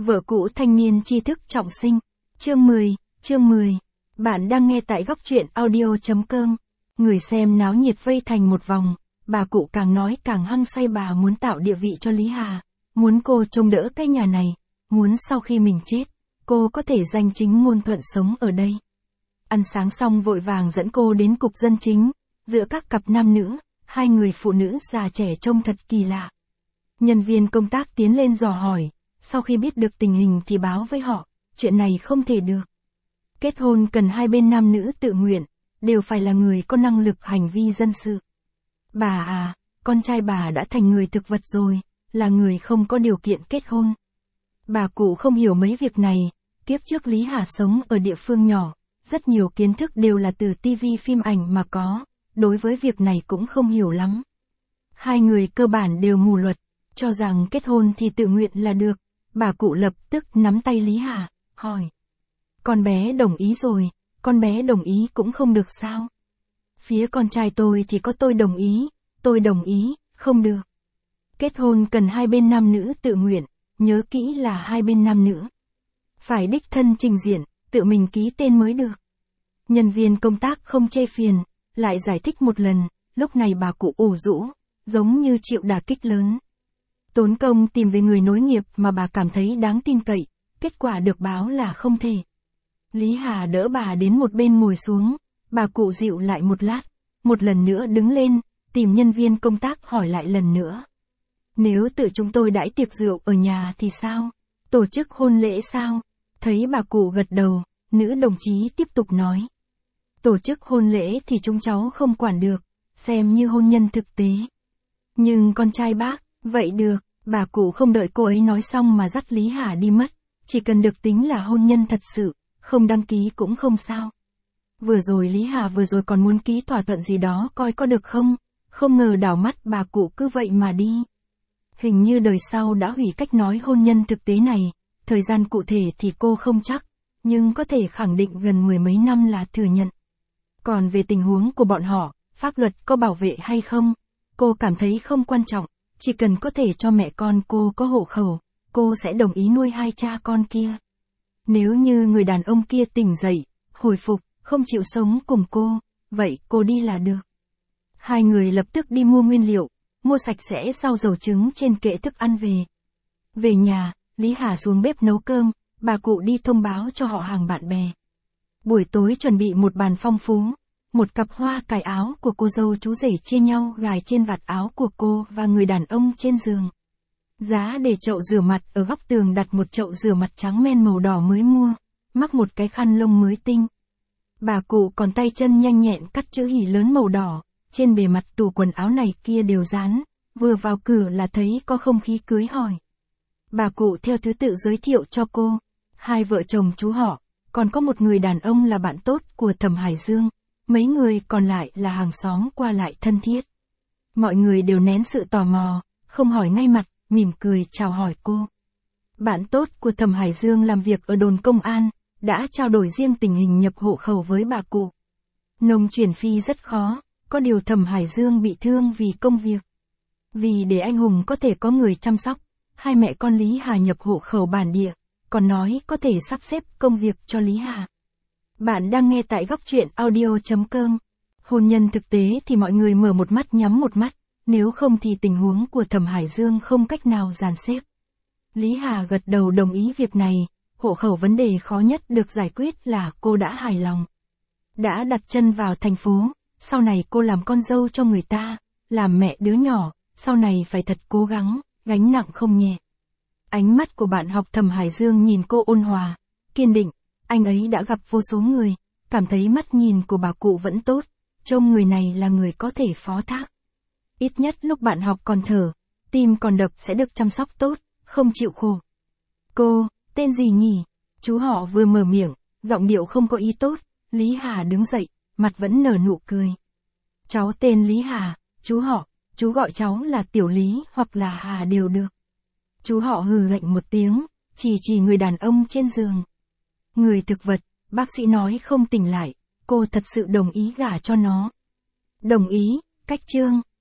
Vợ cũ thanh niên tri thức trọng sinh. Chương 10. Bạn đang nghe tại góc truyện audio.com. Người xem náo nhiệt vây thành một vòng, bà cụ càng nói càng hăng say, bà muốn tạo địa vị cho Lý Hà, muốn cô trông đỡ cái nhà này, muốn sau khi mình chết, cô có thể danh chính ngôn thuận sống ở đây. Ăn sáng xong vội vàng dẫn cô đến cục dân chính, giữa các cặp nam nữ, hai người phụ nữ già trẻ trông thật kỳ lạ. Nhân viên công tác tiến lên dò hỏi, sau khi biết được tình hình thì báo với họ, chuyện này không thể được. Kết hôn cần hai bên nam nữ tự nguyện, đều phải là người có năng lực hành vi dân sự. Bà à, con trai bà đã thành người thực vật rồi, là người không có điều kiện kết hôn. Bà cụ không hiểu mấy việc này, kiếp trước Lý Hà sống ở địa phương nhỏ, rất nhiều kiến thức đều là từ tivi phim ảnh mà có, đối với việc này cũng không hiểu lắm. Hai người cơ bản đều mù luật, cho rằng kết hôn thì tự nguyện là được. Bà cụ lập tức nắm tay Lý Hà, hỏi. Con bé đồng ý rồi, con bé đồng ý cũng không được sao? Phía con trai tôi thì có tôi đồng ý, không được. Kết hôn cần hai bên nam nữ tự nguyện, nhớ kỹ là hai bên nam nữ. Phải đích thân trình diện, tự mình ký tên mới được. Nhân viên công tác không chê phiền, lại giải thích một lần, lúc này bà cụ ủ rũ, giống như chịu đả kích lớn. Tốn công tìm về người nối nghiệp mà bà cảm thấy đáng tin cậy, kết quả được báo là không thể. Lý Hà đỡ bà đến một bên ngồi xuống, bà cụ dịu lại một lát, một lần nữa đứng lên, tìm nhân viên công tác hỏi lại lần nữa. Nếu tự chúng tôi đãi tiệc rượu ở nhà thì sao? Tổ chức hôn lễ sao? Thấy bà cụ gật đầu, nữ đồng chí tiếp tục nói. Tổ chức hôn lễ thì chúng cháu không quản được, xem như hôn nhân thực tế. Nhưng con trai bác, vậy được, bà cụ không đợi cô ấy nói xong mà dắt Lý Hà đi mất, chỉ cần được tính là hôn nhân thật sự, không đăng ký cũng không sao. Vừa rồi Lý Hà còn muốn ký thỏa thuận gì đó coi có được không, không ngờ đảo mắt bà cụ cứ vậy mà đi. Hình như đời sau đã hủy cách nói hôn nhân thực tế này, thời gian cụ thể thì cô không chắc, nhưng có thể khẳng định gần mười mấy năm là thừa nhận. Còn về tình huống của bọn họ, pháp luật có bảo vệ hay không, cô cảm thấy không quan trọng. Chỉ cần có thể cho mẹ con cô có hộ khẩu, cô sẽ đồng ý nuôi hai cha con kia. Nếu như người đàn ông kia tỉnh dậy, hồi phục, không chịu sống cùng cô, vậy cô đi là được. Hai người lập tức đi mua nguyên liệu, mua sạch sẽ rau dầu trứng trên kệ thức ăn về. Về nhà, Lý Hà xuống bếp nấu cơm, bà cụ đi thông báo cho họ hàng bạn bè. Buổi tối chuẩn bị một bàn phong phú. Một cặp hoa cài áo của cô dâu chú rể chia nhau gài trên vạt áo của cô và người đàn ông trên giường. Giá để chậu rửa mặt ở góc tường đặt một chậu rửa mặt trắng men màu đỏ mới mua, mắc một cái khăn lông mới tinh. Bà cụ còn tay chân nhanh nhẹn cắt chữ hỉ lớn màu đỏ, trên bề mặt tủ quần áo này kia đều dán, vừa vào cửa là thấy có không khí cưới hỏi. Bà cụ theo thứ tự giới thiệu cho cô, hai vợ chồng chú họ, còn có một người đàn ông là bạn tốt của Thẩm Hải Dương. Mấy người còn lại là hàng xóm qua lại thân thiết. Mọi người đều nén sự tò mò, không hỏi ngay mặt, mỉm cười chào hỏi cô. Bạn tốt của Thẩm Hải Dương làm việc ở đồn công an, đã trao đổi riêng tình hình nhập hộ khẩu với bà cụ. Nông chuyển phi rất khó, có điều Thẩm Hải Dương bị thương vì công việc. Vì để anh hùng có thể có người chăm sóc, hai mẹ con Lý Hà nhập hộ khẩu bản địa, còn nói có thể sắp xếp công việc cho Lý Hà. Bạn đang nghe tại góc truyện audio.com. Hôn nhân thực tế thì mọi người mở một mắt nhắm một mắt, nếu không thì tình huống của Thẩm Hải Dương không cách nào dàn xếp. Lý Hà gật đầu đồng ý việc này, hộ khẩu vấn đề khó nhất được giải quyết là cô đã hài lòng. Đã đặt chân vào thành phố, sau này cô làm con dâu cho người ta, làm mẹ đứa nhỏ, sau này phải thật cố gắng, gánh nặng không nhẹ. Ánh mắt của bạn học Thẩm Hải Dương nhìn cô ôn hòa, kiên định. Anh ấy đã gặp vô số người, cảm thấy mắt nhìn của bà cụ vẫn tốt, trông người này là người có thể phó thác. Ít nhất lúc bạn học còn thở, tim còn đập sẽ được chăm sóc tốt, không chịu khổ. Cô, tên gì nhỉ? Chú họ vừa mở miệng, giọng điệu không có ý tốt, Lý Hà đứng dậy, mặt vẫn nở nụ cười. Cháu tên Lý Hà, chú gọi cháu là Tiểu Lý hoặc là Hà đều được. Chú họ hừ lạnh một tiếng, chỉ người đàn ông trên giường. Người thực vật, bác sĩ nói không tỉnh lại, cô thật sự đồng ý gả cho nó. Đồng ý, cách chương.